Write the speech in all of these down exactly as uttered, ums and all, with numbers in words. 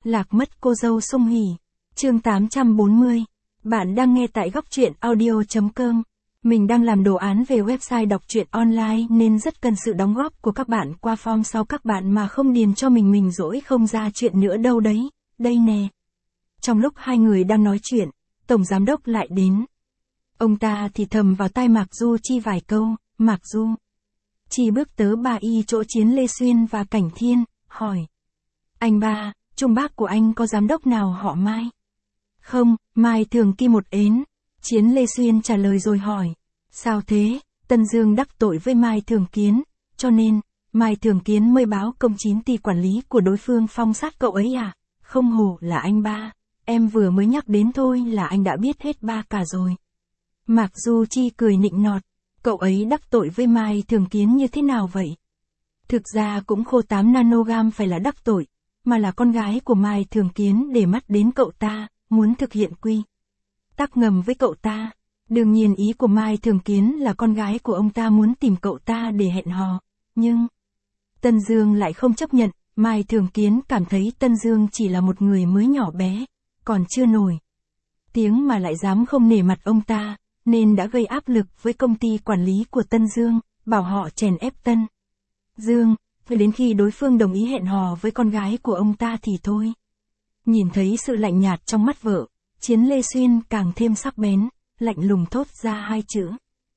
Lạc mất cô dâu Sung Hỉ. Chương tám trăm bốn mươi. Bạn đang nghe tại góc truyện audio.com. Mình đang làm đồ án về website đọc truyện online nên rất cần sự đóng góp của các bạn qua form sau các bạn mà không điền cho mình mình dỗi không ra chuyện nữa đâu đấy. Đây nè. Trong lúc hai người đang nói chuyện, Tổng Giám Đốc lại đến. Ông ta thì thầm vào tai Mạc Du Chi vài câu. Mạc Du Chi bước tới bà y chỗ Chiến Lê Xuyên và Cảnh Thiên, hỏi. Anh ba, trung bác của anh có giám đốc nào họ Mai? Không, Mai Thường Kỳ một ến. Chiến Lê Xuyên trả lời rồi hỏi. Sao thế? Tân Dương đắc tội với Mai Thường Kiến, cho nên, Mai Thường Kiến mới báo công chín ty quản lý của đối phương phong sát cậu ấy à? Không hổ là anh ba, em vừa mới nhắc đến thôi là anh đã biết hết ba cả rồi. Mạc Du Chi cười nịnh nọt. Cậu ấy đắc tội với Mai Thường Kiến như thế nào vậy? Thực ra cũng khô tám nanogam phải là đắc tội, mà là con gái của Mai Thường Kiến để mắt đến cậu ta, muốn thực hiện quy tắc ngầm với cậu ta. Đương nhiên ý của Mai Thường Kiến là con gái của ông ta muốn tìm cậu ta để hẹn hò, nhưng Tân Dương lại không chấp nhận. Mai Thường Kiến cảm thấy Tân Dương chỉ là một người mới nhỏ bé, còn chưa nổi tiếng mà lại dám không nể mặt ông ta, nên đã gây áp lực với công ty quản lý của Tân Dương, bảo họ chèn ép Tân Dương, phải đến khi đối phương đồng ý hẹn hò với con gái của ông ta thì thôi. Nhìn thấy sự lạnh nhạt trong mắt vợ, Chiến Lê Xuyên càng thêm sắc bén, lạnh lùng thốt ra hai chữ.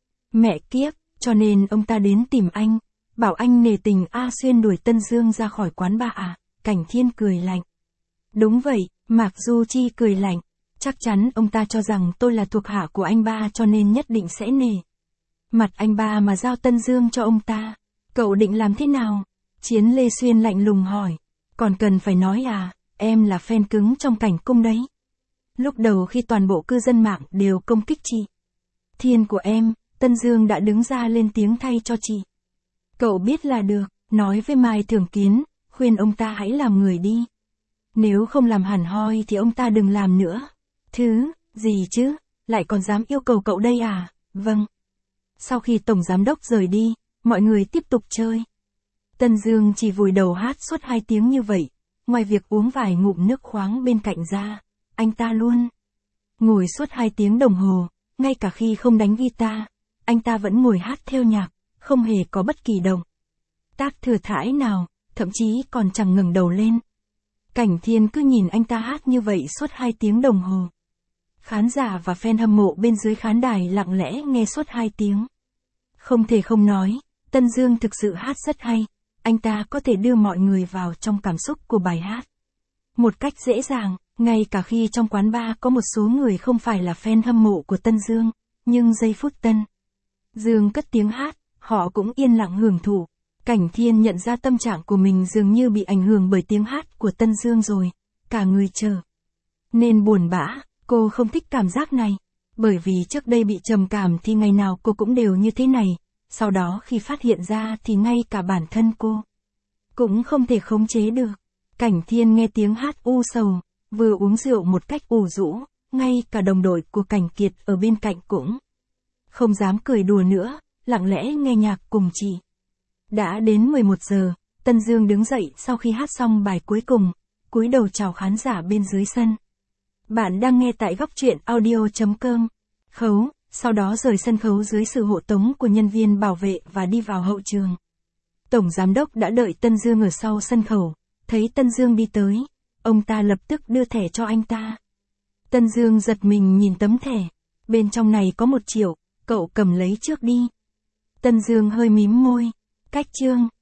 Mẹ kiếp, cho nên ông ta đến tìm anh, bảo anh nể tình A Xuyên đuổi Tân Dương ra khỏi quán bar à? Cảnh Thiên cười lạnh. Đúng vậy, Mạc Du Chi cười lạnh. Chắc chắn ông ta cho rằng tôi là thuộc hạ của anh ba cho nên nhất định sẽ nể mặt anh ba mà giao Tân Dương cho ông ta. Cậu định làm thế nào? Chiến Lê Xuyên lạnh lùng hỏi. Còn cần phải nói à, em là fan cứng trong Cảnh Cung đấy. Lúc đầu khi toàn bộ cư dân mạng đều công kích chị Thiên của em, Tân Dương đã đứng ra lên tiếng thay cho chị. Cậu biết là được, nói với Mai Thường Kiến, khuyên ông ta hãy làm người đi. Nếu không làm hẳn hoi thì ông ta đừng làm nữa. Thứ, gì chứ, lại còn dám yêu cầu cậu đây à? Vâng. Sau khi Tổng Giám Đốc rời đi, mọi người tiếp tục chơi. Tân Dương chỉ vùi đầu hát suốt hai tiếng như vậy, ngoài việc uống vài ngụm nước khoáng bên cạnh ra, anh ta luôn ngồi suốt hai tiếng đồng hồ, ngay cả khi không đánh guitar, anh ta vẫn ngồi hát theo nhạc, không hề có bất kỳ động tác thừa thãi nào, thậm chí còn chẳng ngẩng đầu lên. Cảnh Thiên cứ nhìn anh ta hát như vậy suốt hai tiếng đồng hồ. Khán giả và fan hâm mộ bên dưới khán đài lặng lẽ nghe suốt hai tiếng. Không thể không nói, Tân Dương thực sự hát rất hay, anh ta có thể đưa mọi người vào trong cảm xúc của bài hát một cách dễ dàng, ngay cả khi trong quán bar có một số người không phải là fan hâm mộ của Tân Dương, nhưng giây phút Tân Dương cất tiếng hát, họ cũng yên lặng hưởng thụ. Cảnh Thiên nhận ra tâm trạng của mình dường như bị ảnh hưởng bởi tiếng hát của Tân Dương rồi, cả người trở nên buồn bã. Cô không thích cảm giác này, bởi vì trước đây bị trầm cảm thì ngày nào cô cũng đều như thế này, sau đó khi phát hiện ra thì ngay cả bản thân cô cũng không thể khống chế được. Cảnh Thiên nghe tiếng hát u sầu, vừa uống rượu một cách ủ rũ, ngay cả đồng đội của Cảnh Kiệt ở bên cạnh cũng không dám cười đùa nữa, lặng lẽ nghe nhạc cùng chị. Đã đến mười một giờ, Tân Dương đứng dậy sau khi hát xong bài cuối cùng, cúi đầu chào khán giả bên dưới sân. Bạn đang nghe tại góc truyện audio.com. Khấu, sau đó rời sân khấu dưới sự hộ tống của nhân viên bảo vệ và đi vào hậu trường. Tổng Giám Đốc đã đợi Tân Dương ở sau sân khấu, thấy Tân Dương đi tới, ông ta lập tức đưa thẻ cho anh ta. Tân Dương giật mình nhìn tấm thẻ, bên trong này có một triệu, cậu cầm lấy trước đi. Tân Dương hơi mím môi, cách chương.